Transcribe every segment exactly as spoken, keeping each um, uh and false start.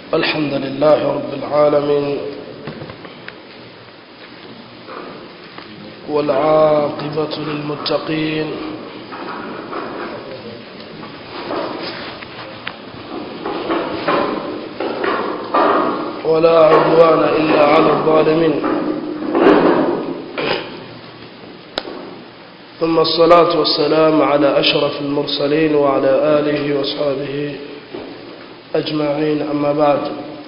الحمد لله رب العالمين والعاقبة للمتقين ولا عدوان إلا على الظالمين ثم الصلاة والسلام على أشرف المرسلين وعلى آله وأصحابه أجمعين أما بعد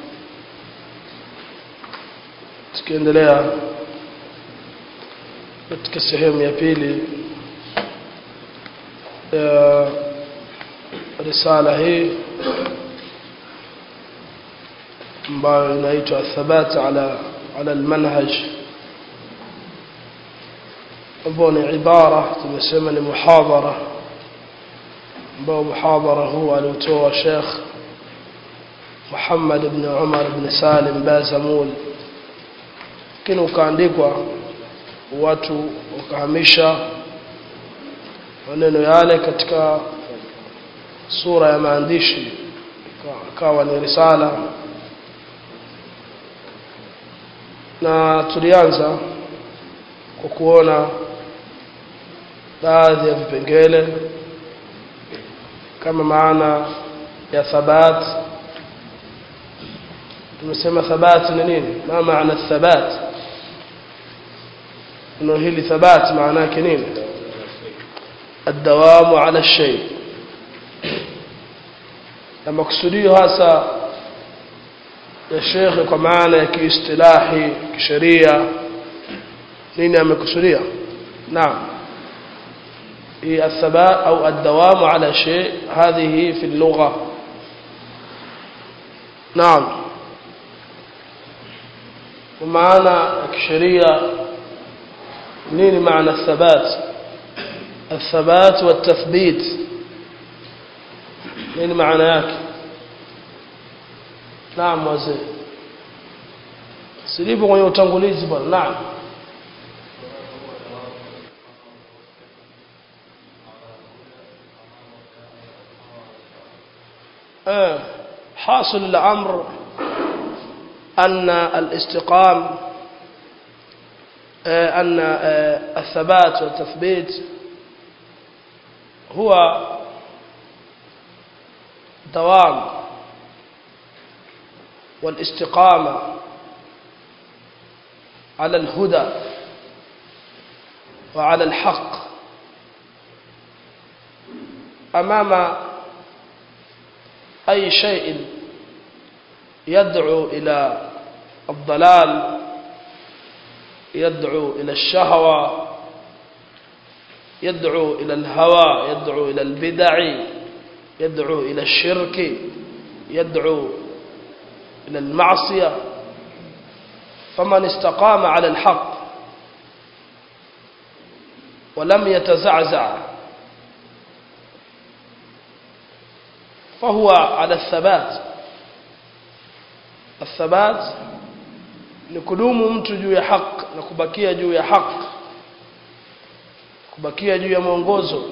tukiendelea katika sehemu ya pili ya risala hii ambayo inaitwa athabat ala ala almanhaj ambayo ni ibara tumesema ni muhadhara ambao muhadhara huu aliotoa Sheikh Muhammad ibn Umar ibn Salim Bazamul kinu kaandikwa watu wakahamisha maneno yale katika sura ya maandishi kawa ni risala na tulianza kwa kuona baadhi ya vipengele kama maana ya thabat. tumesema thabat ni nini? ma maana thabat? انه hili thabat maana yake nini? الدوام على الشيء. لما kusudio hasa ya Sheikh kwa maana ya kiistilahi kisheria nini amekusudia? naam هي الثبات أو الدوام على شيء هذه في اللغة. نعم ومعنى الشريعة نين معنى الثبات؟ الثبات والتثبيت نين معناك؟ نعم وزي سليبه ويوتنغليزي بل نعم حاصل الأمر أن الاستقام أن الثبات والتثبيت هو دوام والاستقامة على الهدى وعلى الحق أمام أي شيء يدعو إلى الضلال، يدعو إلى الشهوة، يدعو إلى الهوى، يدعو إلى البدع، يدعو إلى الشرك، يدعو إلى المعصية. فمن استقام على الحق ولم يتزعزع فهو على الثبات. الثبات نكدوم mtu juu ya haki na kubakia juu ya haki, kubakia juu ya mwongozo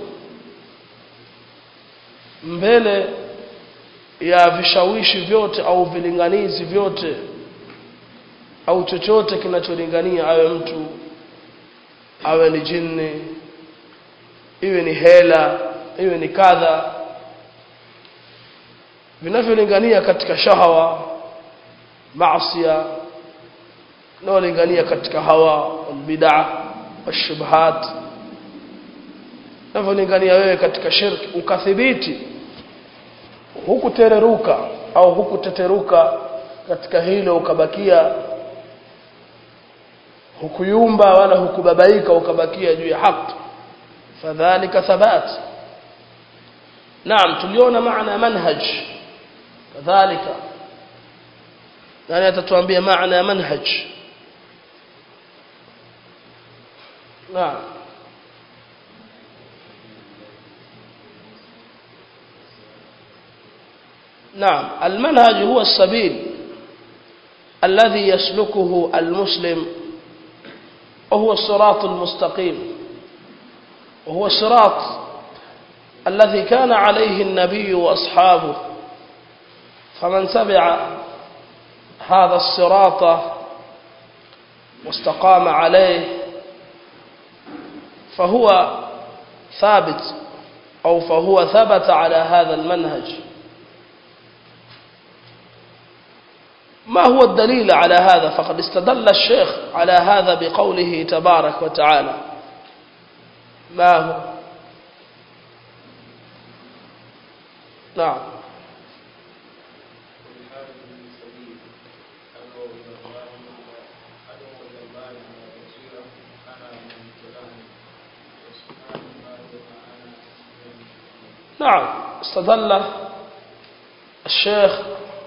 mbele ya vishawishi vyote au vilinganizi vyote au chochote kinacholingania, awe mtu awe ni jini, iwe ni hela, iwe ni kadha, vinavyolingania katika shahawa, maasiya, na lingania katika hawa, bid'a, ashubhat, na lingania wewe katika shirki, ukathibiti hukutereruka au hukuteteruka katika hilo, ukabakia hukuyumba wala hukubabaika, ukabakia juu ya haki, fadhalika thabat. naam tuliona maana manhaj kadhalika. nani atatuambia maana ya manhaj? naam نعم المنهج هو السبيل الذي يسلكه المسلم، وهو الصراط المستقيم، وهو الصراط الذي كان عليه النبي وأصحابه. فمن تبع هذا الصراط واستقام عليه فهو ثابت أو فهو ثبت على هذا المنهج. ما هو الدليل على هذا؟ فقد استدل الشيخ على هذا بقوله تبارك وتعالى. ما هو؟ نعم. نعم، استدل الشيخ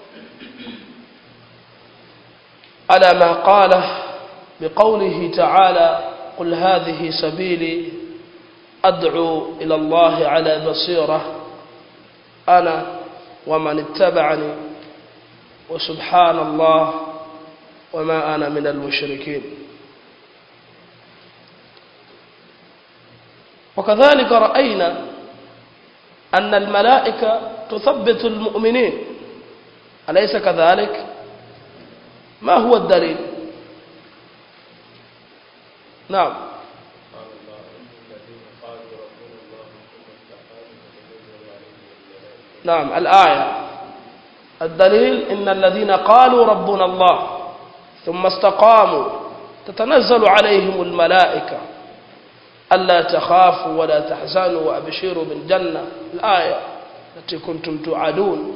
على ما قاله بقوله تعالى: قل هذه سبيلي أدعو إلى الله على بصيرة أنا ومن اتبعني وسبحان الله وما أنا من المشركين. وكذلك رأينا أن الملائكة تثبت المؤمنين، أليس كذلك؟ ما هو الدليل؟ نعم. نعم، الآية الدليل: إن الذين قالوا ربنا الله ثم استقاموا تتنزل عليهم الملائكة ألا تخافوا ولا تحزنوا وأبشروا بالجنة، الآية التي كنتم توعدون.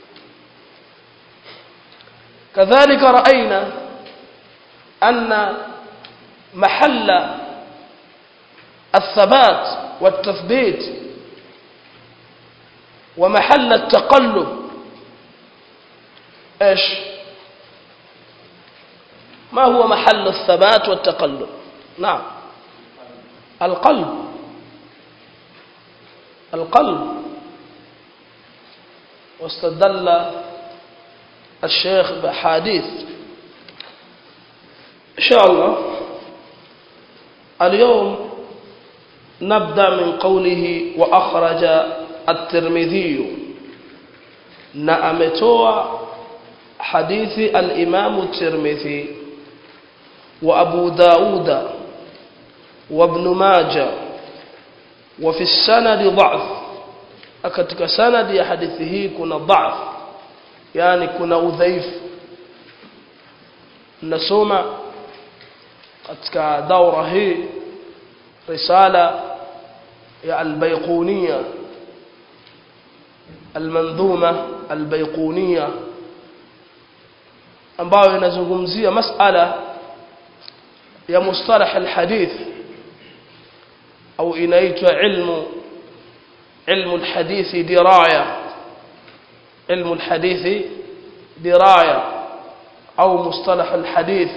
كذلك رأينا أن محل الثبات والتثبيت ومحل التقلب إيش؟ ما هو محل الثبات والتقلب؟ نعم، القلب. القلب. واستدل الشيخ بحديث. إن شاء الله اليوم نبدأ من قوله: وأخرج الترمذي، نأمتوا حديث الإمام الترمذي وأبو داود وابن ماجه، وفي السند ضعف. أكتك سند يا حديثه كنا ضعف، يعني كنا udhaifu. Nasoma katika daura hii risala ya al-Baiquniya, al-Mandhuma al-Baiquniya, ambayo inazungumzia masala ya mustalah al-hadith au inaitwa ilmu ilmu al-hadith diraya. علم الحديث دراية أو مصطلح الحديث،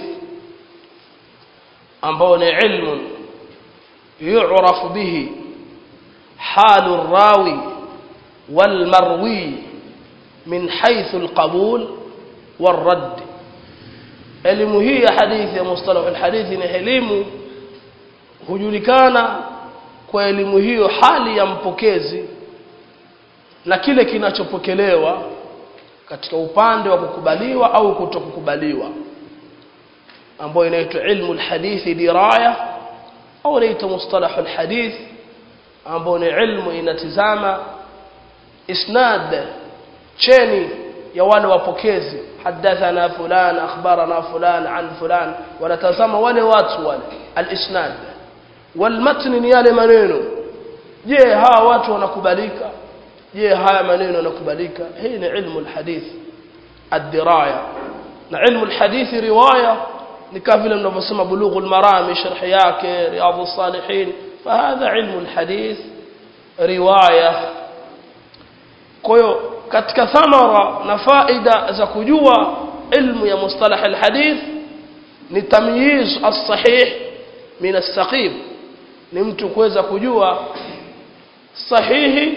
ambao ni علم يعرف به حال الراوي والمروي من حيث القبول والرد. elimu hii ya hadithi ya mustalah alhadith ni elimu hujulikana kwa elimu hiyo hali ya mpokezi na kile kinachopokelewa katika upande wa kukubaliwa au kutokukubaliwa, ambayo inaitwa ilmu alhadith diraya au inaitwa mustalah alhadith, ambayo ni ilmu inatizama isnad, cheni ya wale wapokezi, hadathana fulan akhbarana fulan an fulan, wanatazama wale watu wale alisnad walmatn, ni yale maneno. Je, hawa watu wanakubalika? Je, haya maneno yanakubalika? Hii ni ilmu alhadith ad-diraya. Na ilmu alhadith riwaya ni kama vile mnavyosema bulughul marami sharh yake riyadhus salihin, fahadha ilmu alhadith riwaya. Kwa hiyo katika thamara na faida za kujua ilmu ya mustalah alhadith ni tamyiz as-sahih min as-saqim, ni mtu kuweza kujua sahihi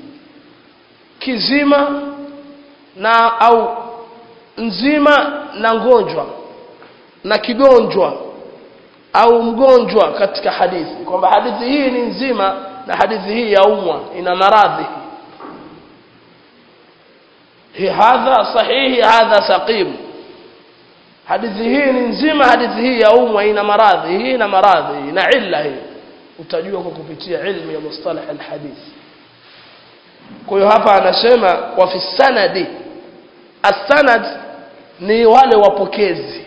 kizima na au nzima na ngonjwa na kigonjwa au mgonjwa katika hadithi, kwamba hadithi hii ni nzima na hadithi hii yaumwa, ina maradhi. Hii hadha sahihi, hadha saqim. hadithi hii ni nzima, hadithi hii ya umma ina maradhi, hii ina maradhi na illa hii, utajua kwa kupitia ilmu ya mustalah alhadith. Kwa hiyo hapa anasema wa fi sanadi, as-sanad ni wale wapokezi,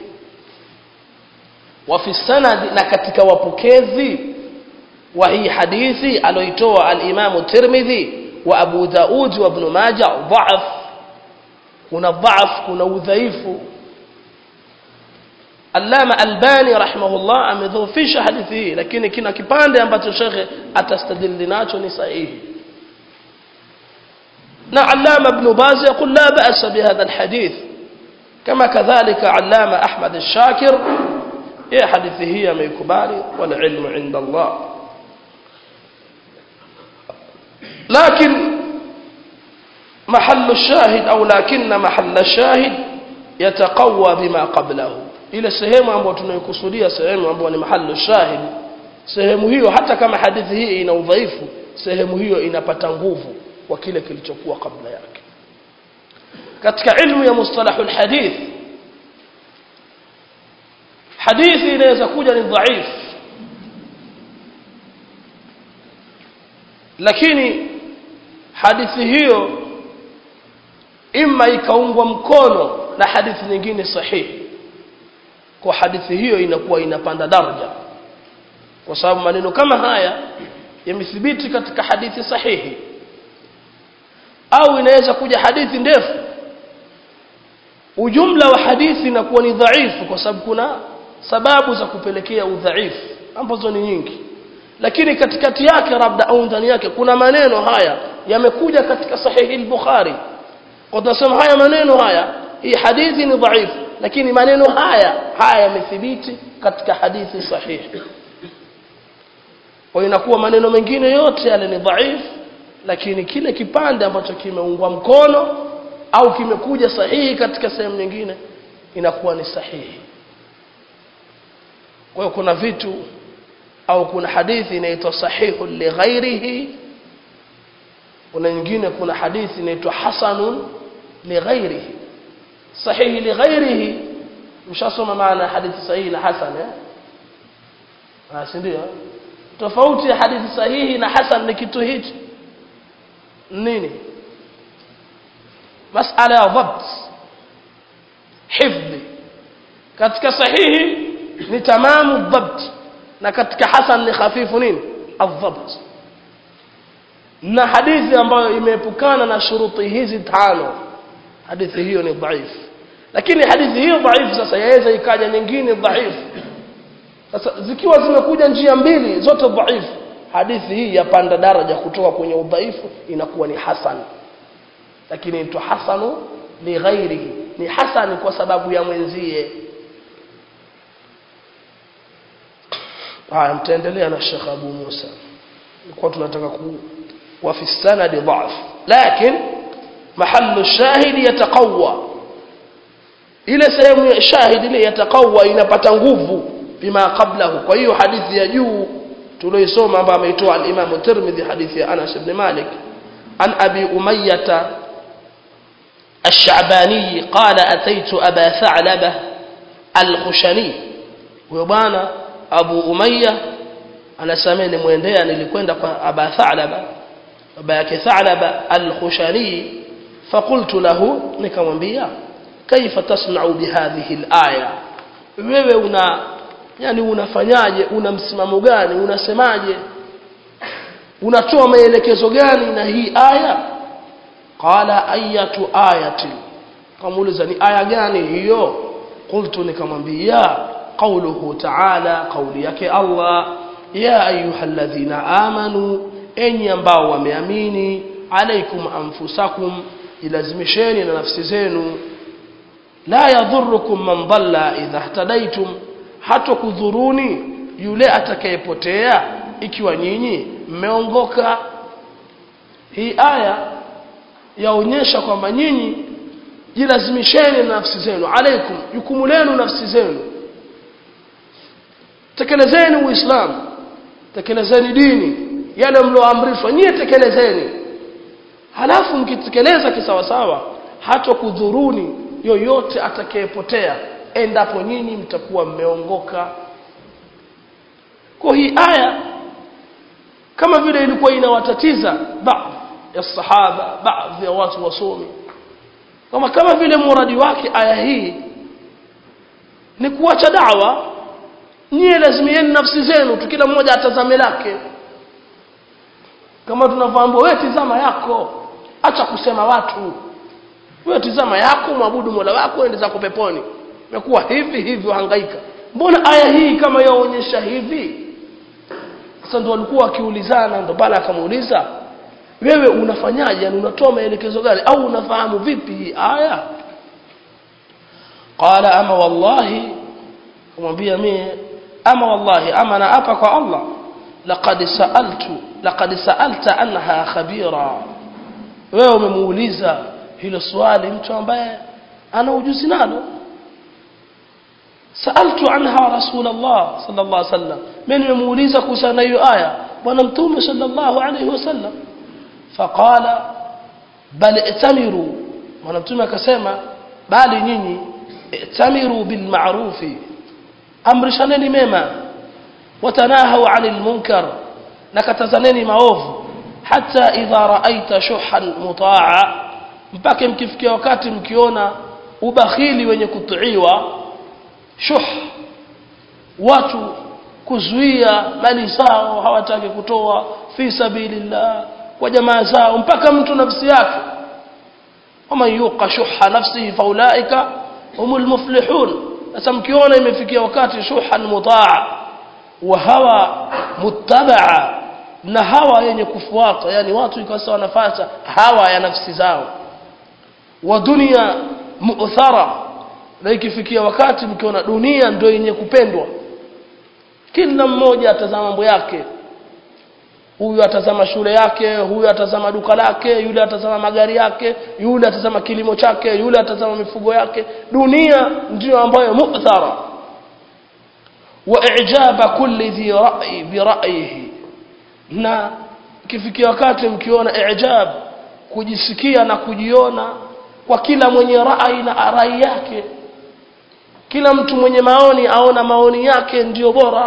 wa fi sanadi, na katika wapokezi wa hii hadithi aloitoa al-Imam Tirmidhi wa Abu Daud wa Ibn Majah dha'af, kuna dha'af, kuna udhaifu. Allama Albani rahimahullah amedhoofisha hadithi hii, lakini kina kipande ambacho shekhe atastadili nacho ni sahihi. Na Allama Ibn Baz يقول لا بأس بهذا الحديث, كما كذلك علامة أحمد الشاكر هي حديثه هي ميكبالي والعلم عند الله. لكن محل الشاهد أو لكن محل الشاهد يتقوى بما قبله. ile sehemu ambayo tunayokusudia, sehemu ambayo ni mahallu shahid, sehemu hiyo hata kama hadithi hii ina udhaifu, sehemu hiyo inapata nguvu kwa kile kilichokuwa kabla yake. Katika ilmu ya mustalahul hadith, hadithi inaweza kuja ni dhaif, lakini hadithi hiyo imma ikaungwa mkono na hadithi nyingine sahihi, kwa hadithi hiyo inakuwa inapanda daraja, kwa sababu maneno kama haya yamethibiti katika hadithi sahihi. Au inaweza kuja hadithi ndefu, ujumla wa hadithi inakuwa ni dhaifu, kwa sababu kuna sababu za kupelekea udhaifu ambazo ni nyingi, lakini katikati yake labda au ndani yake kuna maneno haya yamekuja katika sahihi al-Bukhari, kwa tunasema haya maneno haya, hii hadithi ni dhaifu, lakini maneno haya haya yamethibiti katika hadithi sahihi. Kwa inakuwa maneno mengine yote yale ni dhaifu, lakini kile kipande ambacho kimeungwa mkono au kimekuja sahihi katika sehemu nyingine inakuwa ni sahihi. Kwa hiyo kuna vitu au kuna hadithi inaitwa sahihu li ghairihi, kuna nyingine kuna hadithi inaitwa hasanun li ghairihi. Sahihi li ghairihi, mshasoma maana hadithi sahihi na hasan eh? Ah, si ndio? Tofauti ya hadithi sahihi na hasan ni kitu hichi nini? Masala ya dhabt, hifdhi. Katika sahihi ni tamamu dhabt, na katika hasan ni khafifu nini? Adhabt. Na hadithi ambayo imeepukana na shuruti hizi tano, hadithi hiyo ni dhaifu. Lakini hadithi hiyo dhaifu sasa yaweza ikaja nyingine dhaifu. Sasa zikiwa zimekuja njia mbili zote dhaifu, hadithi hii yapanda daraja kutoka kwenye udhaifu inakuwa ni hasan. Lakini ni hasanu li ghairihi, ni hasan kwa sababu ya mwenzie. Haya, mtaendelea na Sheikh Abu Musa. Kwa tunataka ku wa fi sanad dha'f, lakini mahallu shahid yataqawwa, ile sehemu ya shahid ile yataqawwa inapata nguvu bima qablahu. Kwa hiyo hadithi ya juu tuliyosoma ambayo ameitoa al-Imam Tirmidhi, hadithi ya Anas ibn Malik an Abi Umayyah الشعباني قال أتيت أبا ثعلبة الخشني. huyo bwana Abu Umayyah anasameni muendea, nilikwenda kwa Aba Tha'laba, baba yake Tha'laba al-Khushani, فقلت له, nikamwambia kaifa tasna'u bihadhihi al-aya, wewe una yani unafanyaje, una msimamo gani, unasemaje, unatoa maelekezo gani na hii aya? Qala ayatu ayati, kamuuliza ni aya gani hiyo? Qultu, nikamwambia qawluhu ta'ala, qawli yake Allah, ya ayyuhalladhina amanu, enyi ambao wameamini, alaykum anfusakum, ilazimisheni na nafsi zenu, la yadhurrukum man dhalla idha ihtadaytum, hatakudhuruni yule atakayepotea ikiwa nyinyi mmeongoka. Hii aya yaonyesha kwamba nyinyi jilazimisheni na nafsi zenu, alaykum, jukumu lenu nafsi zenu, tekelezeni Uislamu, tekelezeni dini, yale mlioamrishwa nyinyi tekelezeni. Halafu mkitekeleza kisawa sawa, hata kudhuruni yoyote atakayepotea endapo nyinyi mtakuwa mmeongoka. Kwa hii aya kama vile ilikuwa inawatatiza baadhi ya sahaba, baadhi ya watu wasomi, kama kama vile muradi wake aya hii ni kuacha da'wa, nyie lazimieni nafsi zenu tu, kila mmoja atazame lake. Kama tunafahamu, wewe tizama yako, acha kusema watu. Wewe tizama yako, maabudu Mola wako, ende zako peponi. Imekuwa hivi hivi hangaika. Mbona aya hii kama yaonyesha hivi? Sasa ndio walikuwa wakiulizana, ndio pala akamuuliza, wewe unafanyaje, yani unatoa maelekezo gani au unafahamu vipi hii aya? Qala ama wallahi, kumwambia mimi ama wallahi, ama na apa kwa Allah, laqad sa'altu laqad sa'alta anha khabira. Wewe umemuuliza hilo swali mtu ambaye ana ujuzi nalo. Sa'altu anha Rasulullah sallallahu alaihi wasallam, mimi nimemuuliza kuhusu hiyo aya bwana mtume sallallahu alaihi wasallam. Faqala bal i'tamiru, bwana mtume akasema bali nyinyi i'tamiru bil ma'rufi, amrishaneni mema, watanahu 'anil munkar, nakatazaneni maovu, hata idha ra'aita shuhan muta'a, mpaka mkifikia wakati mkiona ubakhili wenye kutuiwa. Shuh, watu kuzuia mali zao, hawataki kutoa fi sabilillah kwa jamaa zao, mpaka mtu nafsi yake. Wama yuqa shuha nafsihi faulaika humul muflihun. Sasa mkiona imefikia wakati shuhan mutaa wa hawa muttabaa, na hawa yenye kufuata, yani watu ikawa wanafata hawa ya nafsi zao, wa dunia mu'thara, na ikifikia wakati mkiona dunia ndio yenye kupendwa, kila mmoja atazama mambo yake. Huyu atazama shule yake, huyu atazama duka lake, yule atazama magari yake, yule atazama kilimo chake, yule atazama mifugo yake. Dunia ndio ambayo mu'thara. Wa i'jaba kulli dhi ra'i bi ra'yihi, na kifikia wakati mkiona i'jab, kujisikia na kujiona kwa kila mwenye rai na rai yake. Kila mtu mwenye maoni aona maoni yake ndio bora.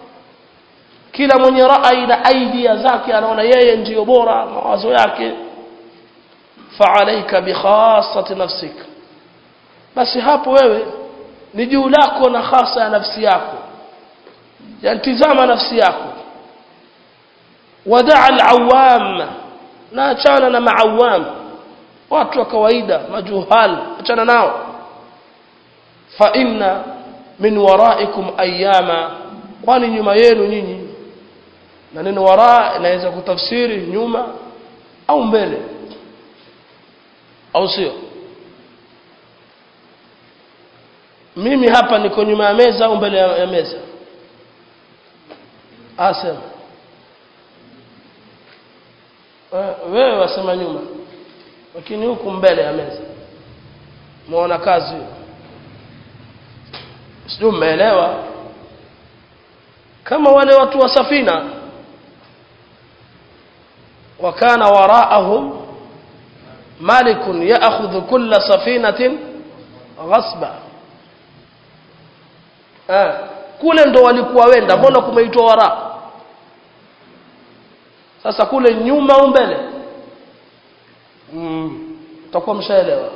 Kila mwenye rai na idea zake anaona yeye ndio bora, mawazo yake. Fa'alaika bi khassati nafsik, basi hapo wewe ni juu lako na hasa ya nafsi yako, yani tizama nafsi yako. Wada'a al-awam, na achana na maawam, watu wa kawaida, majuhal, achana nao. Fa inna min waraikum ayyama, kwani nyuma yenu nyinyi, na neno wara inaweza kutafsiri nyuma au mbele, au sio? Mimi hapa niko nyuma ya meza au mbele ya meza? Asema wewe wasema nyuma, lakini huku mbele ya meza. Muona kazi? Sio, umeelewa? Kama wale watu wa safina, wakana waraahum malikun ya'khudhu kulla safinatin ghasba. Ah, kule ndo walikuwa wenda, mbona kumeitwa wara? Sasa kule nyuma au mbele? Mm, tutakuwa mshaelewa.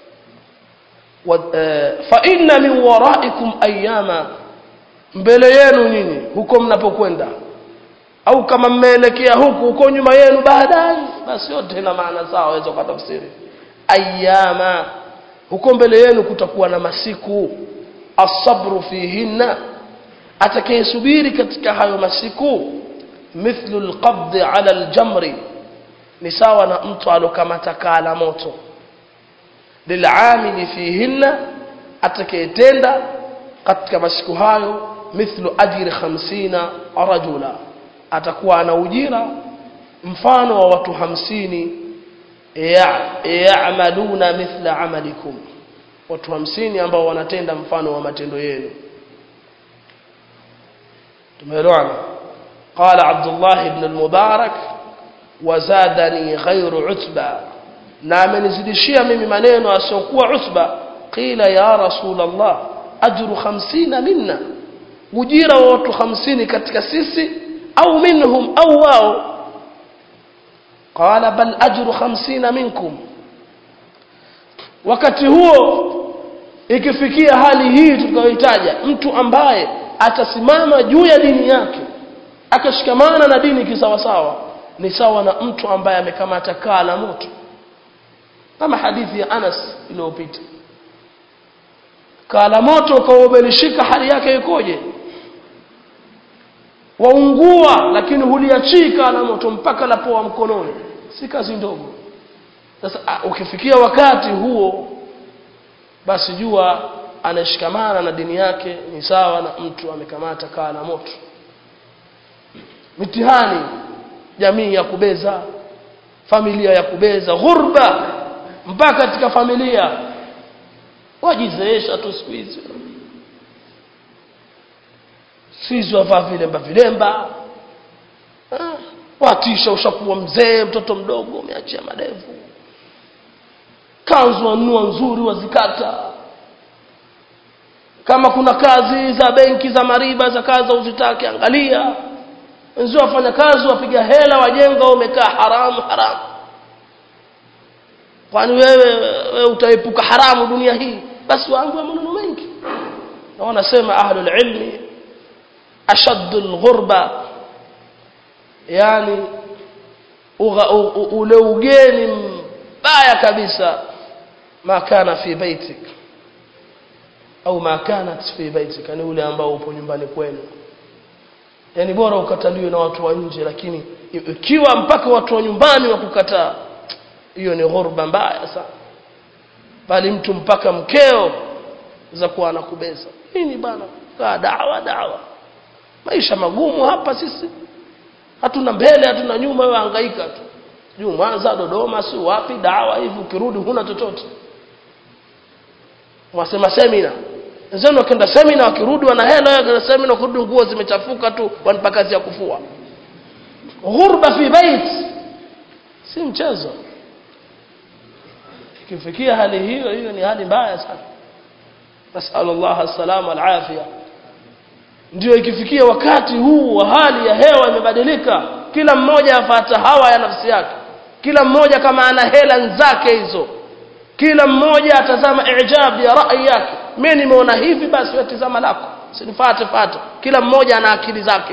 Fa inna min waraikum ayyama, mbele yenu nyinyi huko mnapokwenda, au kama mmeelekea huku huko nyuma yenu baadaye, basi yote ina maana sawa, waweza kutafsiri. Ayyama, huko mbele yenu kutakuwa na masiku. As-sabru fihinna, atakayesubiri katika hayo masiku, mithlu al-qabd 'ala al-jamri, ni sawa na mtu alokamata kala moto. Lil'amili fihinna, atakayetenda katika masiku hayo, mithlu ajri hamsina rajula, atakuwa ana ujira mfano wa watu hamsini ya'maluna mithla amalikum, watu hamsini ambao wanatenda mfano wa matendo yenu. Tumeelewana? Qala Abdullah ibn al-Mubarak, wazadani ghayru Utba, na amenizidishia mimi maneno asiokuwa Utba. Qila ya Rasulullah, ajru hamsini minna, ujira wa watu hamsini katika sisi, au minhum, au wao. Qala bal ajru hamsini minkum. Wakati huo ikifikia hali hii tutakayoitaja, mtu ambaye atasimama juu ya dini yake akashikamana na dini kisawasawa, ni sawa na mtu ambaye amekamata kaa la moto, kama hadithi ya Anas iliyopita. Kaa la moto kwa ubelishika, hali yake ikoje? Waungua, lakini huliachii kaa la moto mpaka lapoa mkononi, si kazi ndogo. Sasa ukifikia wakati huo, basi jua anashikamana na dini yake ni sawa na mtu amekamata kaa la moto. Mitihani, jamii ya kubeza, familia ya kubeza, ghurba mpaka katika familia, wajizeesha tu siku hizi, sisi wavaa vilemba vilemba, watisha ushakuwa mzee, mtoto mdogo umeachia madevu, kanzu wanunua nzuri wazikata. Kama kuna kazi za benki za mariba za kazi uzitaki, angalia wenzao wafanya kazi, wapiga hela, wajenga, umekaa haramu haramu. Kwani wewe, wewe utaepuka haramu dunia hii? Basi wangu maneno mengi. Na wanasema ahlul ilmi ashaddul ghurba, yani ule ugeni mbaya kabisa, ma kana fi baitik au ma kanat fi baitik, ni ule ambao upo nyumbani kwenu. Yani bora ukataliwe na watu wa nje, lakini ikiwa mpaka watu wa nyumbani wakukataa, hiyo ni ghurba mbaya sana. Bali mtu mpaka mkeo za kuwa anakubeza. Nini bana? Kaa dawa dawa. Maisha magumu hapa sisi. Hatuna mbele, hatuna nyuma, wewe hangaika tu. Juu Mwanza, Dodoma, si wapi, dawa hivi, ukirudi huna chochote. Wasema semina. Nzeno kenda semina, wakirudi wana hela, wakenda semina kurudi nguo zimechafuka tu, wanapa kazi ya kufua. Ghurba fi bait, si mchezo. Ikifikia hali hiyo, hiyo ni hali mbaya sana. Nasallallahu as-salama wal afia. Ndio ikifikia wakati huu wa hali ya hewa imebadilika, kila mmoja afuata hawa ya nafsi yake, kila mmoja kama ana hela zake hizo, kila mmoja atazama ijab ya rai yake. Mimi nimeona hivi, basi wewe tazama lako, usinifuate fuata. Kila mmoja ana akili zake.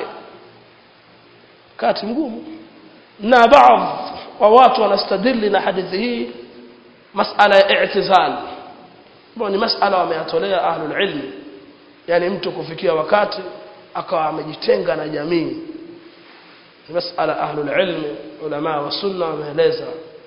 Kati mgumu. Na baadhi wa watu wanastadili na hadithi hii masala ya i'tizal, ambao ni masala wameyatolea ahlul ilm. Yani mtu kufikia wakati akawa amejitenga na jamii, ni masala ahlul ilm, ulama wa sunna wameeleza.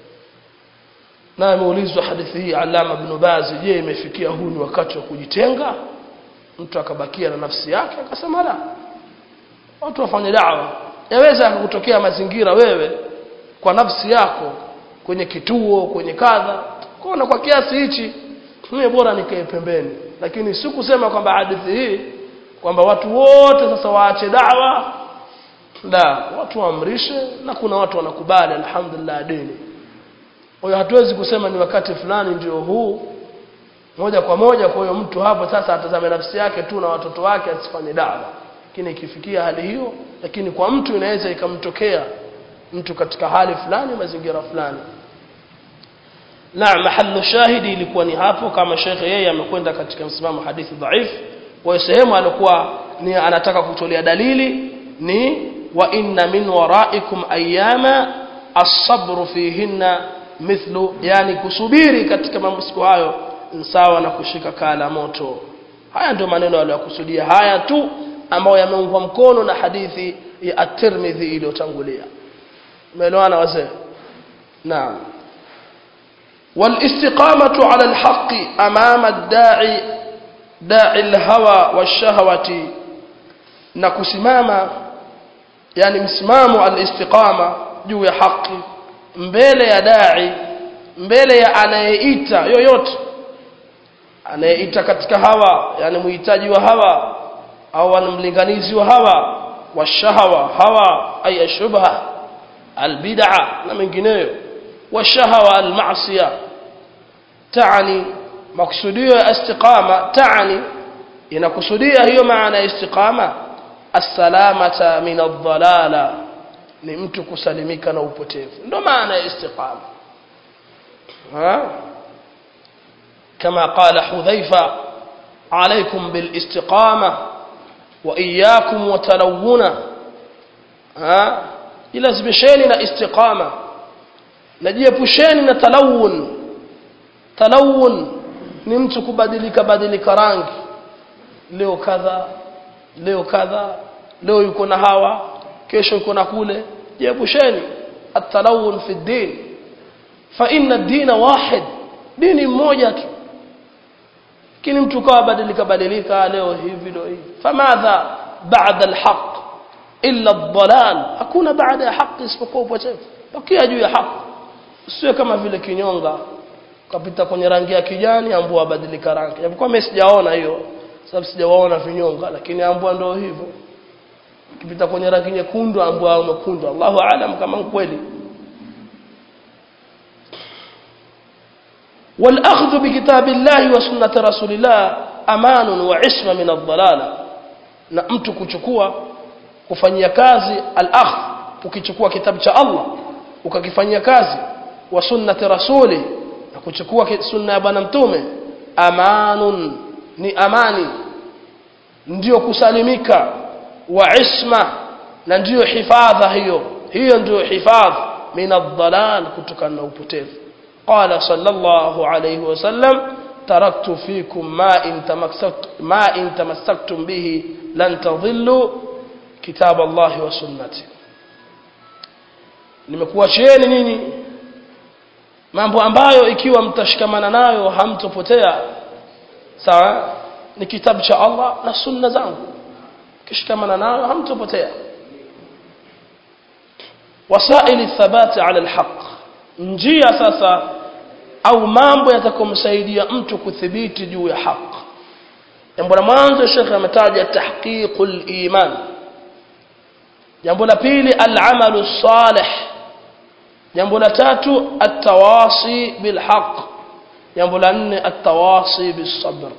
Na ameulizwa hadithi hii Allama Ibn Baz, je, imefikia huu ni wakati wa kujitenga? Mtu akabakia na nafsi yake, akasema la, watu wafanye da'wa. Yaweza kutokea mazingira wewe kwa nafsi yako kwenye kituo, kwenye kadha, kuona kwa kiasi hichi mimi bora nikae pembeni. Lakini si kusema kwamba hadithi hii kwamba watu wote sasa waache da'wa. La, watu waamrishe, na kuna watu wanakubali alhamdulillah dini. Kwa hiyo hatuwezi kusema ni wakati fulani ndio huu moja kwa moja. Kwa hiyo mtu hapo sasa atazame nafsi yake tu na watoto wake, asifanye da'wa. Lakini ikifikia hali hiyo, lakini kwa mtu inaweza ikamtokea mtu katika hali fulani, mazingira fulani. Na mahallu shahidi ilikuwa ni hapo, kama Sheikh yeye amekwenda katika msimamo hadithi dhaif. Kwa sehemu alikuwa ni anataka kutolea dalili ni wa inna min waraikum ayyama as-sabru fihinna mithlu, yani kusubiri katika mambo hayo sawa na kushika kala moto. Haya ndio maneno aliyokusudia, haya tu ambayo yameungwa mkono na hadithi ya At-Tirmidhi iliyotangulia. Umeelewana wazee? Naam. والاستقامة على الحق أمام الداعي داعي الهوى والشهوة, نكسماما يعني مسمام الاستقامة juu ya haki mbele ya dai, mbele ya anayeita yoyote, anayeita katika hawa, yani muhitaji wa hawa au mlinganizi wa hawa, wa shahawa, hawa ay shubha albid'a na mengineyo, wa shahawa almaasiya. Taani maksudio ya istiqama, taani inakusudia hiyo maana istiqama as-salamata min ad-dhalala ni mtu kusalimika na upotevu ndio maana ya istiqama ha kama qala Hudhaifa alaykum bil istiqama wa iyyakum wa talawuna ha ilazimisheni na istiqama najiepusheni na talawun talawun ni mtu kubadilika badilika rangi leo kadha leo kadha leo yuko na hawa kesho yuko na kule jiepusheni at-talawun fi ad-din fa inna ad-din wahid dini moja tu kini mtu kwa badilika badilika leo hivi leo hivi famadha ba'da al-haq illa ad-dalal hakuna baada ya haki isipokuwa upotevu bakia juu ya haki sio kama vile kinyonga kapita kwenye rangi ya kijani ambao badilika rangi japokuwa mimi sijaona hiyo sababu sijawaona vinyonga lakini ambao ndio hivyo kipita kwenye rangi nyekundu ambao umekundu Allahu aalam kama kweli wal akhdhu bi kitabillahi wa sunnati rasulillah amanun wa isma min ad-dalala na mtu kuchukua kufanyia kazi al-akhdh ukichukua kitabu cha Allah ukakifanyia kazi wa sunnati rasuli na kuchukua sunna ya bwana mtume amanun ni amani ndio kusalimika wa isma na ndio hifadha hiyo hiyo ndio hifadha min ad-dalal kutokana na upotevu qala sallallahu alayhi wasallam taraktu fikum ma in tamassaktum ma in tamassaktum bihi lan tadhillu kitab Allah wa sunnati nimekuachieni nini mambo ambayo ikiwa mtashikamana nayo hamtopotea sawa ni kitabu cha Allah na sunna zangu kishikamana nayo hamtopotea wasaili thabati ala alhaq njia sasa au mambo yatakomsaidia mtu kuthibiti juu ya haki jambo la mwanzo Sheikh ametaja tahqiqul iman jambo la pili al-amalu salih jambo la tatu at-tawasi bil haqq jambo la nne at-tawasi bis sabr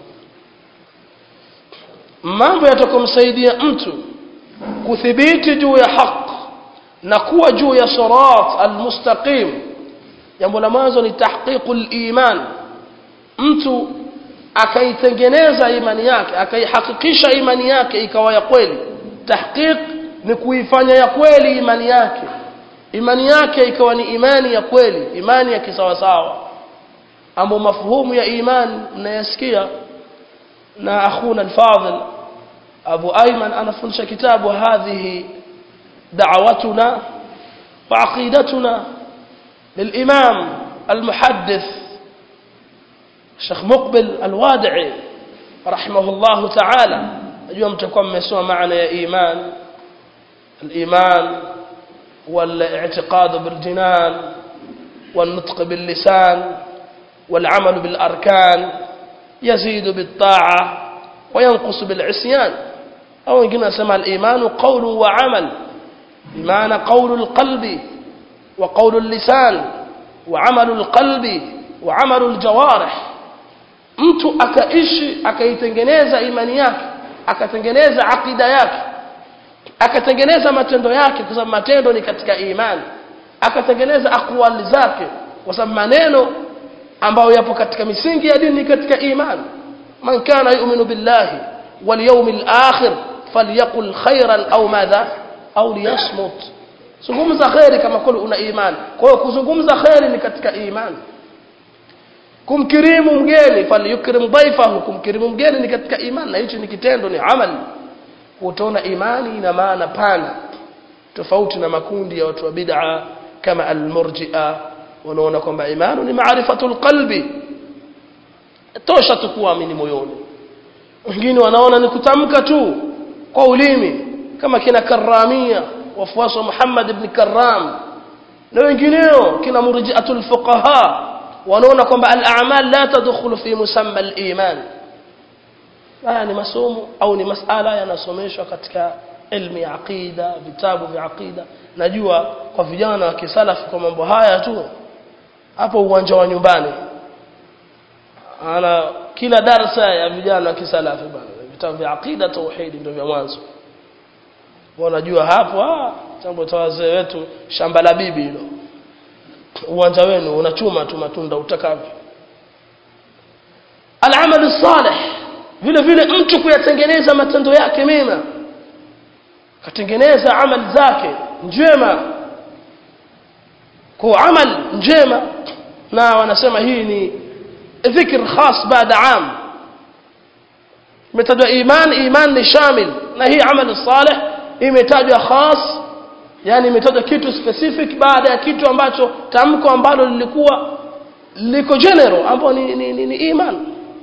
mambo yatakomsaidia mtu kuthibiti juu ya haki na kuwa juu ya sirat al-mustaqim jambo la mwanzo ni tahqiqul iman mtu akaitengeneza imani yake akaihakikisha imani yake ikawa ya kweli tahqiq ni kuifanya ya kweli imani yake imani yake ikawa ni imani ya kweli imani ya kisawa sawa ambapo mafhumu ya imani mnayasikia na akhuna al-fadhil Abu Ayman anafundisha kitabu hadhihi da'watuna wa aqidatuna للإمام المحدث الشيخ مقبل الوادعي رحمه الله تعالى اليوم تكون مسوى معنا يا إيمان الإيمان والاعتقاد بالجنان والنطق باللسان والعمل بالأركان يزيد بالطاعة وينقص بالعصيان أو يمكن سمى الإيمان قول وعمل بمعنى قول القلب وقول اللسان وعمل القلب وعمل الجوارح mtu akaishi akaitengeneza imani yake akatengeneza akida yake akatengeneza matendo yake kwa sababu matendo ni katika imani akatengeneza aqwali zake kwa sababu maneno ambayo yapo katika misingi ya dini katika imani man kana yu'minu billahi wal yawmil akhir falyaqul khairan aw madha aw liyasmut zungumza khairi kama kweli una imani kwa hiyo kuzungumza khairi ni katika imani kumkirimu mgeni falyukrim dhaifahu kumkirimu mgeni ni katika imani na hicho ni kitendo ni amali utaona imani ina maana pana tofauti na makundi ya watu wa bid'a kama al-murji'a wanaona kwamba imani ni maarifatul qalbi tosha tu kuamini moyoni wengine wanaona ni kutamka tu kwa ulimi kama kina Karramia wafuasi wa Muhammad ibn Karram na wengineo kina murji'atul fuqaha wanaona kwamba al-a'mal la tadkhulu fi musamma al-iman haya ni masomo au ni masala yanasomeshwa katika ilmu ya aqida vitabu vya aqida najua kwa vijana wa kisalafu kwa mambo haya tu hapo uwanja wa nyumbani ana kila darasa ya vijana wa kisalafu bana vitabu vya aqida tauhid ndio vya mwanzo. Wanajua hapo ah jambo ta wazee wetu shamba la bibi hilo. Uwanja wenu unachuma tu matunda utakavyo. Al-amal salih vile vile mtu kuyatengeneza matendo yake mema. Katengeneza amali zake njema. Kwa amal njema na wanasema hii ni dhikr khas baada am. Imetajwa iman, iman ni shamil na hii amal salih imetajwa khas, yani imetajwa kitu specific baada ya kitu ambacho tamko ambalo lilikuwa liko general ambao ni, ni, ni, ni iman.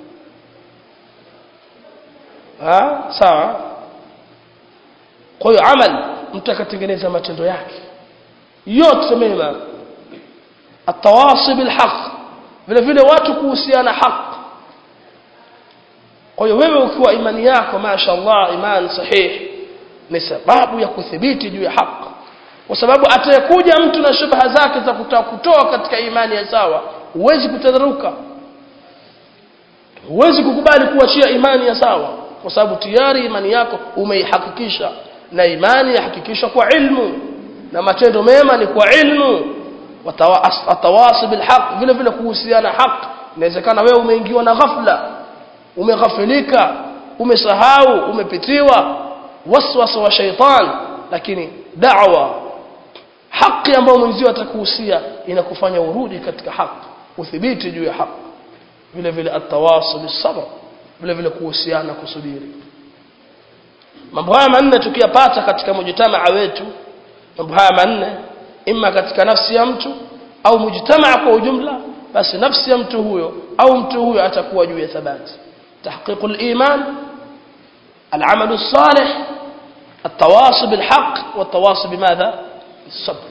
Ah sawa. Kwa hiyo amal mtu akatengeneza matendo yake yote mema. Atawasi bil haqq vile vile watu kuhusiana haki. Kwa hiyo wewe ukiwa imani yako mashaallah iman sahih ni sababu ya kuthibiti juu ya haki, kwa sababu atakuja mtu na shubha zake za kutaka kutoa katika imani ya sawa, huwezi kutadharuka, huwezi kukubali kuachia imani ya sawa, kwa sababu tayari imani yako umeihakikisha, na imani yahakikishwa kwa ilmu, na matendo mema ni kwa ilmu. Watawasi bil haqq vile vile kuhusiana haki. Inawezekana wewe umeingiwa na ghafla, umeghafilika, umesahau, umepitiwa waswasa wa shaitan, lakini da'wa haki ambayo mwenzio atakuhusia inakufanya urudi katika haki, uthibiti juu ya haki. Vile vile atawasul bis sabr, vile vile kuhusiana kusubiri. Mambo haya manne tukiyapata katika mujtamaa wetu, mambo haya manne imma katika nafsi ya mtu au mujtamaa kwa ujumla, basi nafsi ya mtu huyo au mtu huyo atakuwa juu ya thabati. Tahqiqul iman, al-amal as-salih, التواصي بالحق والتواصي بماذا؟ الصبر.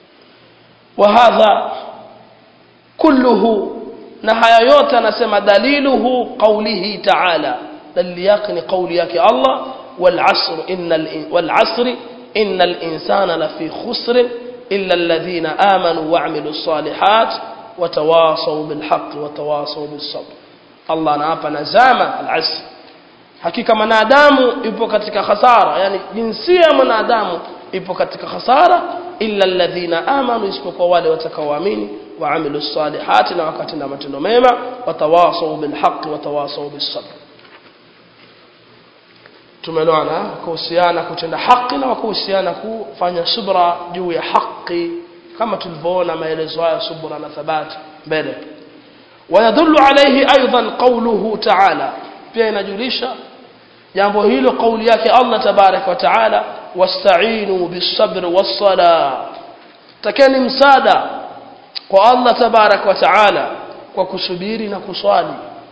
وهذا كله نهاية yote anasema daliluhu qawlihi ta'ala, dalili yake ni kauli yake Allah, wal asr innal wal asri innal insana lafi khusr illa alladhina amanu wa amilus salihat wa tawasaw bil haqq wa tawasaw bis sabr. Allah anaapa nazama al asr, hakika mwanadamu yupo katika hasara, yani jinsia ya mwanadamu ipo katika hasara, illa alladhina amanu, isipokuwa wale watakaoamini, wa amilus salihati, na wakatenda matendo mema, watawasaw bil haqq wa tawasaw bis sabr. Tumeelewana kuhusiana kutenda haki na kuhusiana kufanya subra juu ya haki, kama tulivyoona maelezo haya subra na thabati mbele. ويدل عليه ايضا قوله تعالى, pia inajulisha jambo hilo kauli yake Allah tabarak wa taala, wasta'inu bis-sabr was-salah, takeni msaada kwa Allah tabarak wa taala kwa kusubiri na kuswali.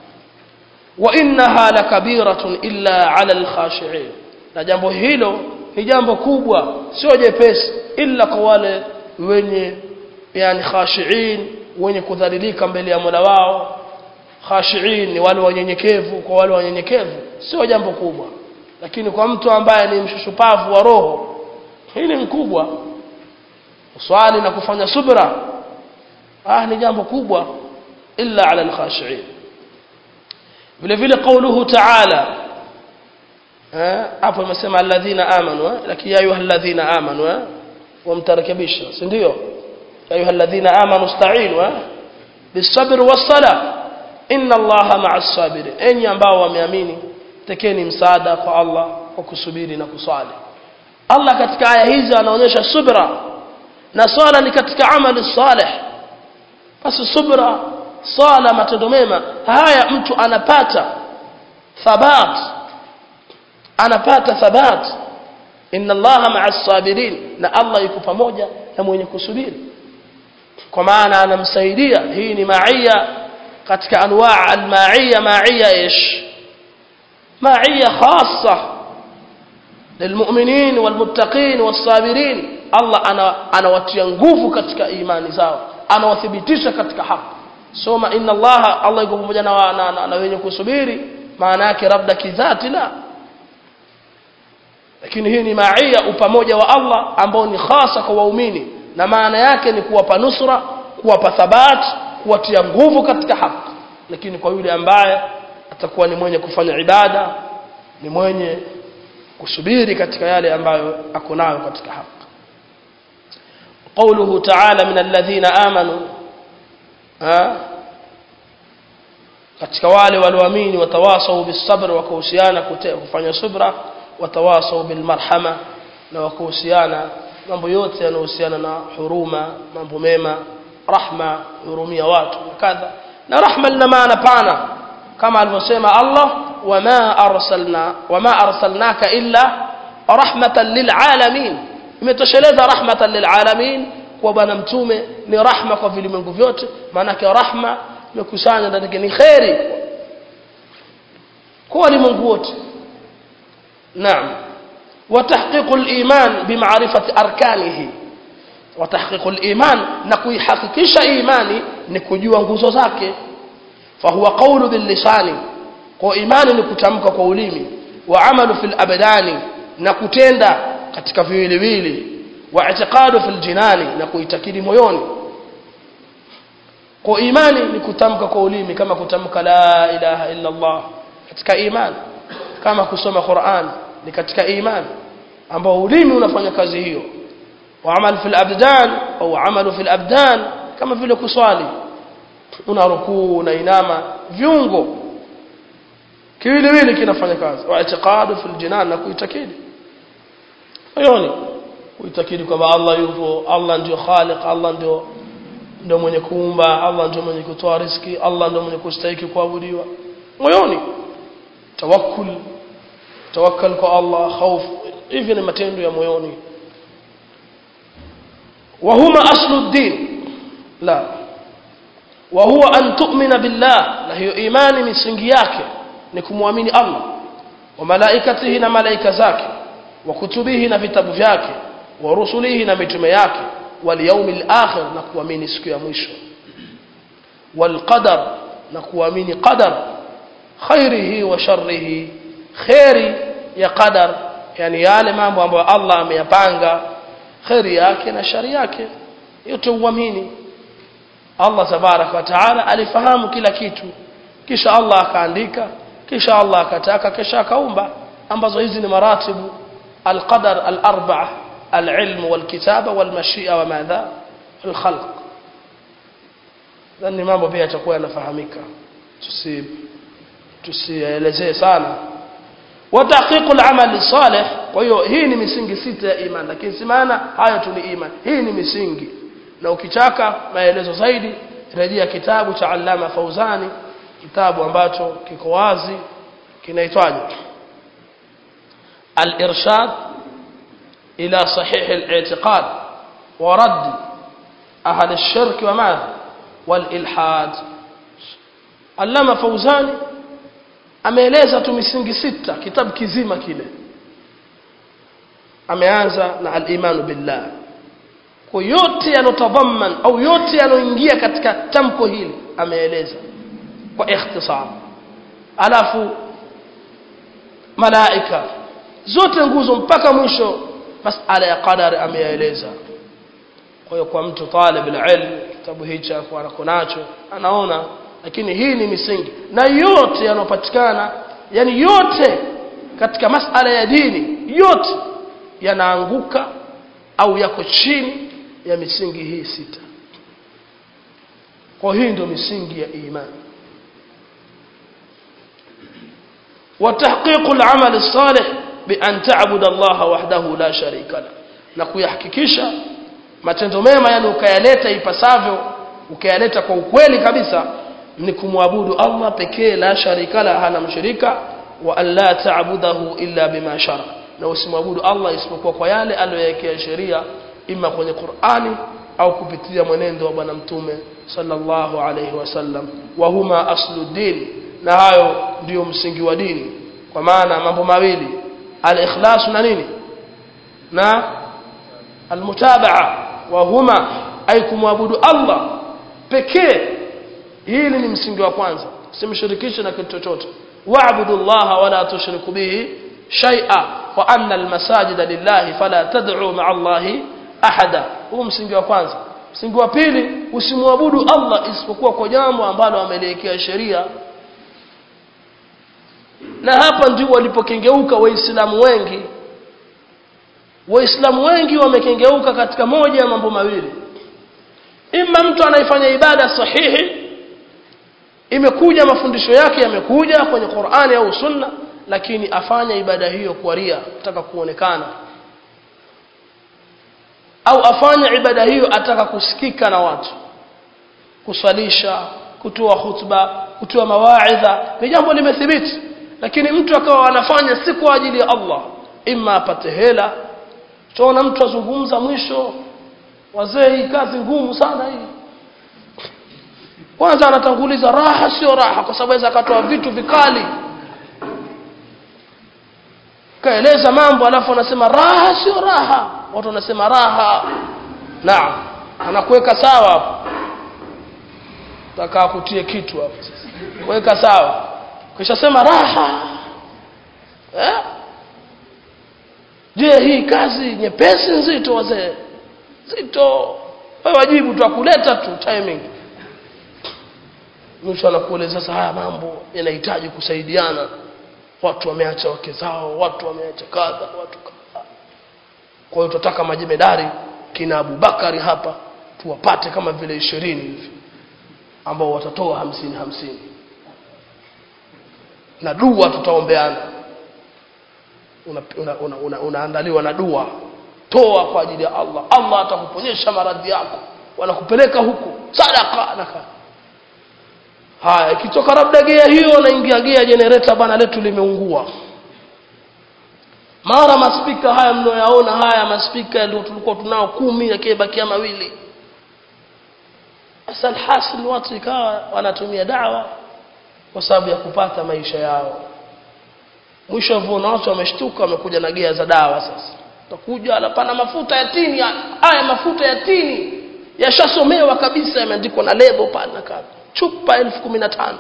Wa innaha lakabiratun illa 'ala al-khashi'in, na jambo hilo ni jambo kubwa, sio jepesi, illa kwa wale wenye yani khashi'in, wenye kudhalilika mbele ya Mola wao. Khashi'in ni wale wanyenyekevu, kwa wale wanyenyekevu sio jambo kubwa, lakini kwa mtu ambaye ni mshushupavu wa roho, hili ni kubwa. Uswali na kufanya subra ah ni jambo kubwa, illa 'ala al-khashi'in. vile vile kauluhu ta'ala, eh hapo imesema alladhina amanu, lakini ya ayuha alladhina amanu wamtarakibisha, si ndio? ya ayuha alladhina amanu ista'inu bis-sabr was-salah inna Allaha ma'as sabirin, enyi ambao wameamini tekeni msaada kwa Allah kwa kusubiri na kusali. Allah katika aya hizi anaonyesha subra na swala ni katika amali salih. Basi subra, sala, matendo mema haya mtu anapata thabat, anapata thabat. Inna Allaha ma'as sabirin, na Allah yuko pamoja na mwenye kusubiri, kwa maana anamsaidia. Hii ni ma'iyya katika anwaa al-ma'iyya. ma'iyya ish ma'iyya khassa lilmu'minin walmuttaqin was-sabirin. Allah ana anawatia nguvu katika imani zao, anawathibitisha katika haki. Soma inna Allaha, Allah yuko pamoja na, na, na, na wenye kusubiri, maana yake labda kidhati la, lakini hii ni ma'iyya, upamoja wa Allah ambao ni khasa kwa waumini, na maana yake ni kuwapa nusra, kuwapa thabat, kuwatia nguvu katika haki. Lakini kwa yule ambaye atakuwa ni mwenye kufanya ibada ni mwenye kusubiri katika yale ambayo ako nayo katika haki. قوله تعالى من الذين آمنوا ها katika wale walioamini watawasau bisabr wakahusiana kufanya subra watawasau bilmarhama na wakahusiana mambo yote yanayohusiana na huruma mambo mema rahma hurumia watu kadha na rahma lina maana pana kama alivyosema Allah wama arsalna wama arsalnaka illa rahmatan lilalamin imetosheleza rahmatan lilalamin kwa bwana mtume ni rahma kwa vilimwengu vyote maana yake rahma imekusanya ndani yake ni khairi kwa walimwengu wote. Naam. wa tahqiqul iman bi ma'rifati arkanihi wa tahqiqul iman na kuihakikisha imani ni kujua nguzo zake fa huwa qawlu bil lisani kwa imani ni kutamka kwa ulimi wa amalu fil abdani na kutenda katika viwiliwili wa i'tiqadu fil jinani na kuitakidi moyoni. Kwa imani ni kutamka kwa ulimi kama kutamka la ilaha illa Allah katika imani kama kusoma Qur'an ni katika imani ambao ulimi unafanya kazi hiyo wa amal fil abdan au amalu fil abdan kama vile kuswali una rukuu na inama viungo kiwiliwili kinafanya kazi wa i'tiqadu fil jinan na kuitakidi moyoni kuitakidi kwamba Allah yupo Allah ndio khaliq Allah ndio ndio mwenye kuumba Allah ndio mwenye kutoa riziki Allah ndio mwenye kustahili kuabudiwa moyoni tawakkul tawakkal kwa Allah khauf hivi ni matendo ya moyoni wa huma aslu ad-din la wa huwa an tu'mina billah na hiyo imani misingi yake ni kumwamini Allah wa malaikatihi na malaika zake wa kutubihi na vitabu vyake wa rusulihi na mitume yake wal yawmil akhir na kuamini siku ya mwisho wal qadar na kuamini qadar khairihi wa sharrihi khairi ya qadar yani yale mambo ambayo Allah ameyapanga khairi yake na shari yake yote uamini. Allah tabarak wa taala alifahamu kila kitu kisha Allah akaandika kisha Allah akataka kisha akaumba ambazo hizi ni maratibu al-qadar al-arba'a al-ilm wal-kitaba wal-mashi'a wa madha al-khalq. Ndio mambo pia yatakuwa yanafahamika tusi tusielezee sana. wa tahqiqul amali salih kwa hiyo hii ni misingi sita ya imani lakini si maana hayo tu ni imani hii ni misingi na ukitaka maelezo zaidi rejea kitabu cha Allama Fauzani kitabu ambacho kiko wazi kinaitwaje al-irshad ila sahih al-i'tiqad wa radd ahli ash-shirk wa ma wal-ilhad. Allama Fauzani ameeleza tu misingi sita kitabu kizima kile ameanza na al-iman billah kwa yote yanotadhamman au yote yanoingia katika tamko hili ameeleza kwa ikhtisar alafu malaika zote nguzo mpaka mwisho masala ya qadar ameeleza. Kwa hiyo kwa mtu talib al-ilm kitabu hicho kwa anakonacho anaona lakini hii ni misingi na yote yanopatikana yani yote katika masala ya dini yote yanaanguka au yako chini ya misingi hii sita. Kwa hii ndio misingi ya imani. wa tahqiqul amal as-salih bi an ta'budu Allah wahdahu la sharika la na kuyahakikisha matendo mema yani ukayaleta ipasavyo ukayaleta kwa ukweli kabisa ni kumwabudu Allah pekee la sharika la hana mshirika wa an la ta'budahu illa bima shara na usimwabudu Allah isipokuwa kwa yale aliyowekea sheria ima kwenye Qur'ani au kupitia mwenendo wa bwana mtume sallallahu alayhi wasallam wa huma asluddin na hayo ndio msingi wa dini kwa maana mambo mawili al-ikhlas na nini na al-mutabaa wa huma ay kumwabudu Allah pekee hili ni msingi wa kwanza usimshirikishe na kitu chochote wa'budu Allah wa la tushriku bihi shay'a wa anna al-masajida lillahi fala tad'u ma'a Allahi ahada. Huu msingi wa kwanza. Msingi wa pili usimwabudu Allah isipokuwa kwa jambo ambalo ameliwekea sheria na hapa ndio walipokengeuka waislamu wengi. Waislamu wengi wamekengeuka katika moja ya mambo mawili. Ima mtu anaifanya ibada sahihi, imekuja mafundisho yake yamekuja kwenye Qur'ani au Sunna, lakini afanya ibada hiyo kwa ria, ataka kuonekana, au afanya ibada hiyo ataka kusikika na watu, kuswalisha, kutoa khutba, kutoa mawaidha, ni jambo limethibiti. Lakini mtu akawa anafanya si kwa ajili ya Allah, ima apate hela. Tunaona mtu azungumza mwisho, wazee hii kazi ngumu sana hii. Kwanza anatanguliza raha sio raha, kwa sababu aweza akatoa vitu vikali, kaeleza mambo alafu anasema raha sio raha, watu wanasema raha. Naam, anakuweka sawa hapo, taka kutie kitu hapo sasa, weka sawa, kisha sema raha. Eh, je, hii kazi nyepesi nzito wazee? Nzito. Wewe wajibu tu kuleta tu timing. Mwisho anakueleza sasa haya mambo yanahitaji kusaidiana. Watu wameacha wake zao, watu wameacha kadha, watu kadha. Kwa hiyo tutataka majemedari kina Abu Bakari hapa tuwapate kama vile ishirini hivi ambao watatoa hamsini hamsini. Na dua tutaombeana. Unaandaliwa una, una, una, una na dua. Toa kwa ajili ya Allah. Allah atakuponyesha maradhi yako. Wanakupeleka huko sadaka na kadha. Haya, ikitoka labda gea hiyo naingia gea generator bana letu limeungua. Mara maspika haya mnayoyaona haya maspika ndio tulikuwa tunao kumi yakibakia mawili. Asal hasil watu ikawa wanatumia dawa kwa sababu ya kupata maisha yao. Mwisho vuna watu wameshtuka, wamekuja na gea za dawa sasa. Utakuja alapana mafuta ya tini, haya mafuta ya tini yashasomewa kabisa, yameandikwa na lebo pale na kadha. Chupa elfu kumi na tano.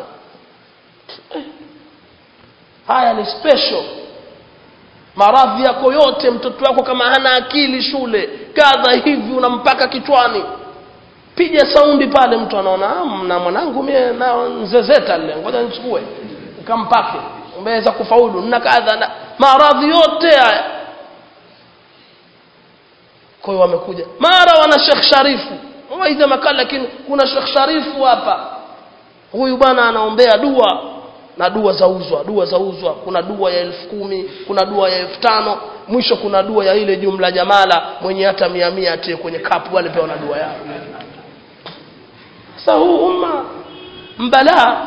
Haya ni special. Maradhi yako yote, mtoto wako kama hana akili shule kadha hivi unampaka kichwani, piga saundi pale, mtu anaona na mwanangu mimi na nzezeta leo, ngoja nichukue nikampake, umeweza kufaulu na kadha na maradhi yote haya. Kwa hiyo wamekuja mara wana Sheikh Sharifu waidha makala, lakini kuna Sheikh Sharifu hapa, huyu bwana anaombea dua na dua zauzwa, dua zauzwa. Kuna dua ya elfu kumi, kuna dua ya elfu tano, mwisho kuna dua ya ile jumla jamala, mwenye hata mia mia atie kwenye kapu wale pia na dua yao. Sasa huu umma mbala,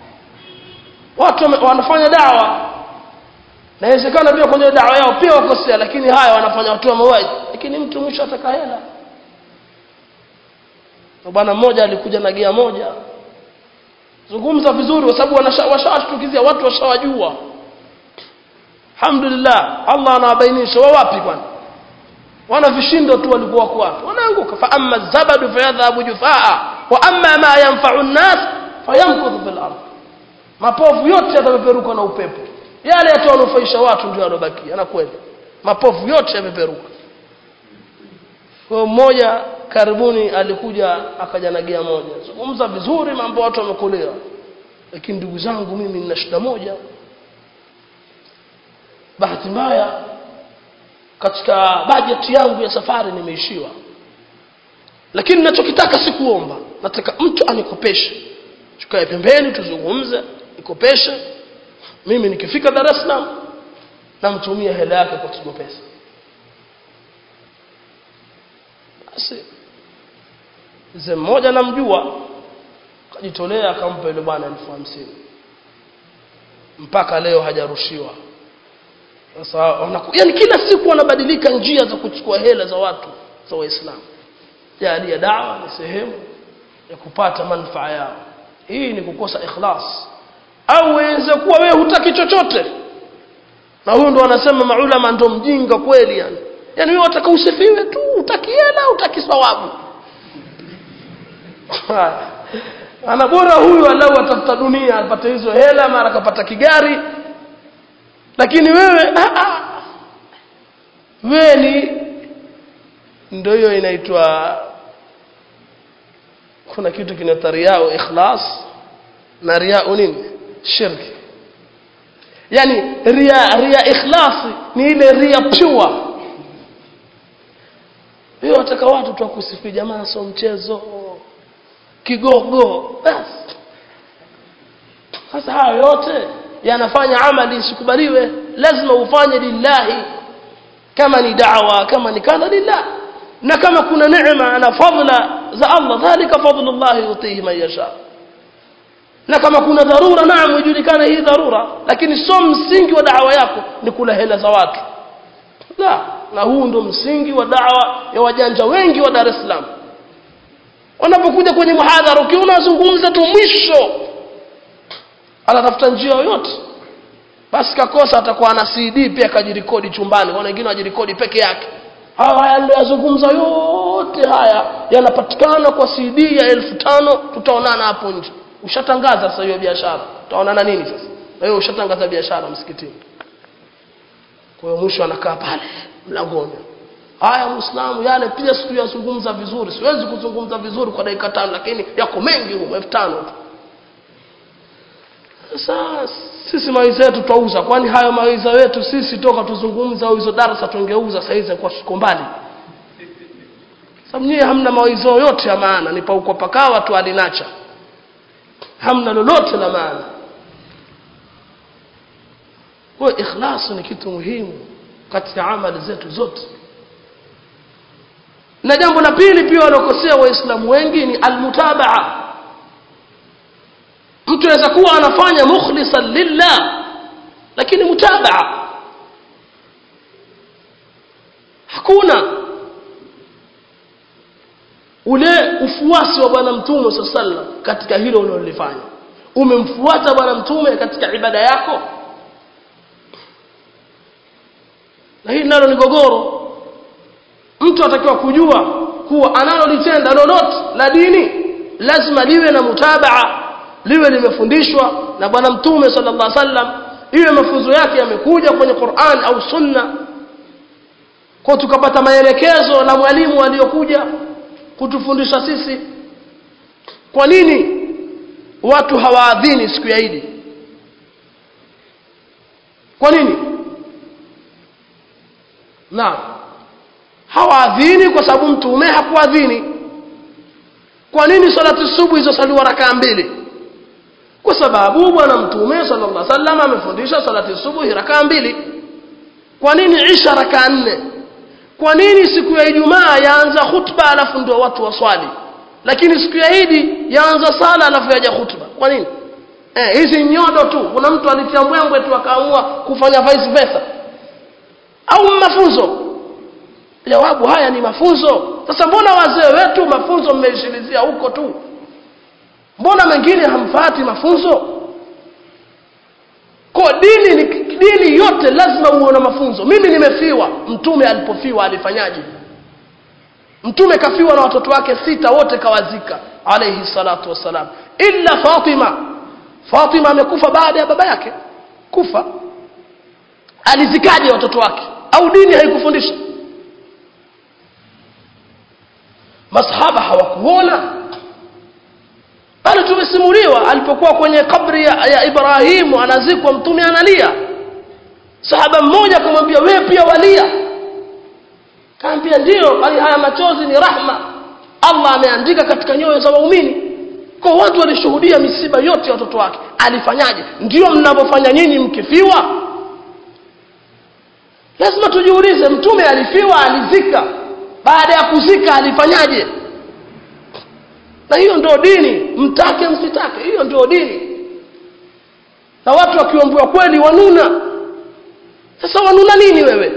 watu wanafanya dawa, na inawezekana pia kwenye dawa yao pia wakosea, lakini haya wanafanya watu wa mawaidha, lakini mtu mwisho ataka hela. Bwana mmoja alikuja na gia moja, zungumza vizuri kwa sababu wanashawashtukizia watu, washawajua. Alhamdulillah, Allah anawabainisha wao wapi kwani. Wana vishindo tu walikuwa wako wapi, wanaanguka. Fa amma zabadu fayadhabu jufaa wa amma ma yanfa'u an-nas fayamkuthu fil ardh. Mapovu yote yatapeperuka na upepo, yale yatawanufaisha watu ndio yanobaki. Ana kweli, mapovu yote yapeperuka. Kwa mmoja karibuni alikuja akaja na gia moja, zungumza vizuri, mambo watu wamekolea. Lakini ndugu zangu, mimi nina shida moja. Bahati mbaya katika bajeti yangu ya safari nimeishiwa. Lakini ninachokitaka si kuomba, nataka mtu anikopeshe. Tukae pembeni tuzungumze, nikopeshe. Mimi nikifika Dar es Salaam namtumia hela yake kwa Tigo Pesa. Basi mzee mmoja namjua kajitolea akampa ile bwana elfu hamsini. Mpaka leo hajarushiwa. Sasa yani kila siku wanabadilika njia za kuchukua hela za watu za Waislamu. Jadi ya dawa ni sehemu ya kupata manufaa yao. Hii ni kukosa ikhlas. Au waweza kuwa wewe hutaki chochote, na huyo ndo anasema maulama ndo mjinga kweli yani. Yani wewe unataka usifiwe tu, utaki hela, utaki thawabu. Ana bora huyu alau atafuta dunia apate hizo hela, mara kapata kigari. Lakini wewe a a wewe ni ndio hiyo inaitwa, kuna kitu kinaitwa riya, ikhlas na riya nini, shirki. yani ria ria ikhlasi ni ile ria pure. Hiyo wataka watu tu wakusifia, jamaa sio mchezo, kigogo basi. Sasa hayo yote yanafanya amali isikubaliwe. Lazima ufanye lillahi, kama ni da'wa, kama ni kadha lillah. Na kama kuna neema na fadhila za Allah, dhalika fadlullah yutihi man yasha. Na kama kuna dharura, naam, ijulikane hii dharura, lakini sio msingi wa da'wa yako ni kula hela za watu. La, na huu ndo msingi wa da'wa ya wajanja wengi wa Dar es Salaam. Wanapokuja kwenye muhadhara, ukiona wazungumza tu mwisho anatafuta njia yoyote, basi kakosa atakuwa ana C D pia kajirekodi chumbani. Wana wengine wajirekodi peke yake. Haya ndio yazungumza yote haya yanapatikana kwa C D ya elfu tano. Tutaonana hapo nje. Ushatangaza sasa hiyo biashara. Tutaonana nini sasa? Na hiyo ushatangaza biashara msikitini. Kwa hiyo mwisho anakaa pale mlangoni. Haya Muislamu, yale pia siku yazungumza vizuri. Siwezi kuzungumza vizuri kwa dakika tano, lakini yako mengi huko elfu tano tu. Sasa sisi maiza yetu tuauza. Kwani hayo maiza yetu sisi toka tuzungumza au hizo darasa tungeuza sasa hizi kwa siku mbali? Sababu nyie hamna maiza yote ya maana, ni pauko pakawa tu alinacha. Hamna lolote la maana. Kwa ikhlasu ni kitu muhimu katika amali zetu zote. Na jambo la pili pia walokosea waislamu wengi ni almutabaa. Mtu anaweza kuwa anafanya mukhlisan lillah, lakini mutabaa hakuna. Ule ufuasi wa bwana mtume sallallahu alaihi wasallam katika hilo unalolifanya, umemfuata bwana mtume katika ibada yako? Na hili nalo ni gogoro. Mtu atakiwa kujua kuwa analolitenda lolote la dini lazima liwe na mutabaa, liwe limefundishwa na bwana mtume sallallahu alaihi wasallam, iwe mafunzo yake yamekuja kwenye Qur'an au Sunna, kwa tukapata maelekezo na mwalimu aliyokuja kutufundisha sisi. Kwa nini watu hawaadhini siku ya Eid? Kwa nini? Na hawaadhini kwa sababu mtume hakuadhini. Kwa nini salatu subuhi zisaliwa rakaa mbili? Kwa sababu bwana mtume sallallahu alaihi wasallam amefundisha salatu subuhi rakaa mbili. Kwa nini isha rakaa nne? Kwa nini siku ya Ijumaa yaanza khutba alafu ndio watu waswali, lakini siku ya Eid yaanza sala alafu yaja khutba? Kwa nini? Eh, hizi nyodo tu. Kuna mtu alitia mbwembwe tu akaamua kufanya vice versa, au mafunzo? Jawabu, haya ni mafunzo. Sasa mbona wazee wetu mafunzo mmeishilizia huko tu? Mbona mengine hamfuati mafunzo? Kwa dini ni dini yote lazima uone mafunzo. Mimi nimefiwa, mtume alipofiwa alifanyaje? Mtume kafiwa na watoto wake sita, wote kawazika alayhi salatu wasalam, illa Fatima. Fatima amekufa baada ya baba yake kufa. Alizikaje watoto wake? Au dini haikufundisha? Masahaba hawakuona. Bali tumesimuliwa alipokuwa kwenye kabri ya, ya Ibrahim anazikwa, mtume analia. Sahaba mmoja akamwambia, wewe pia walia? Kaambia ndio, bali haya machozi ni rahma, Allah ameandika katika nyoyo za waumini. Kwa watu walishuhudia misiba yote ya watoto wake. Alifanyaje? Ndio mnavyofanya nyinyi mkifiwa. Lazima tujiulize, mtume alifiwa, alizika, baada ya kuzika alifanyaje? Na hiyo ndio dini, mtake msitake, hiyo ndio dini. Na watu wakiombewa kweli wanuna. Sasa wanuna nini wewe?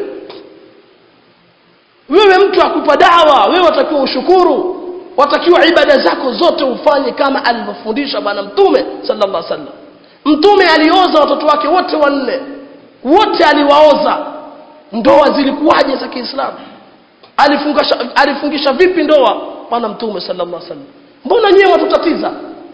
Wewe mtu akupa dawa, wewe watakiwa ushukuru. Watakiwa ibada zako zote ufanye kama alivyofundisha bwana mtume sallallahu alaihi wasallam. Mtume alioza watoto wake wote wanne, wote aliwaoza. Ndoa zilikuwaje za Kiislamu? Alifungisha alifungisha vipi ndoa bwana mtume sallallahu alaihi wasallam? Mbona nyewe watutatiza?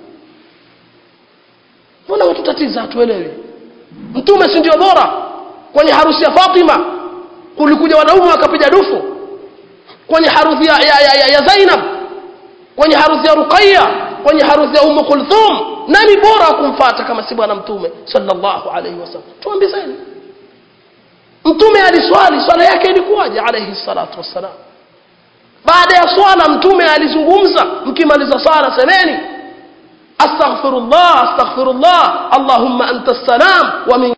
Mbona watutatiza hatuelewi? Mtume si ndio bora? Kwenye harusi ya Fatima kulikuja wanaume wakapiga dufu. Kwenye harusi ya, ya, ya, ya Zainab, kwenye harusi ya Ruqayya, kwenye harusi ya Umm Kulthum, nani bora kumfuata kama si bwana mtume sallallahu alaihi wasallam? Tuambizeni, mtume aliswali, swala yake ilikuwaje alayhi salatu wassalam? Baada ya swala mtume alizungumza, mkimaliza swala semeni astaghfirullah astaghfirullah allahumma anta as-salam wa min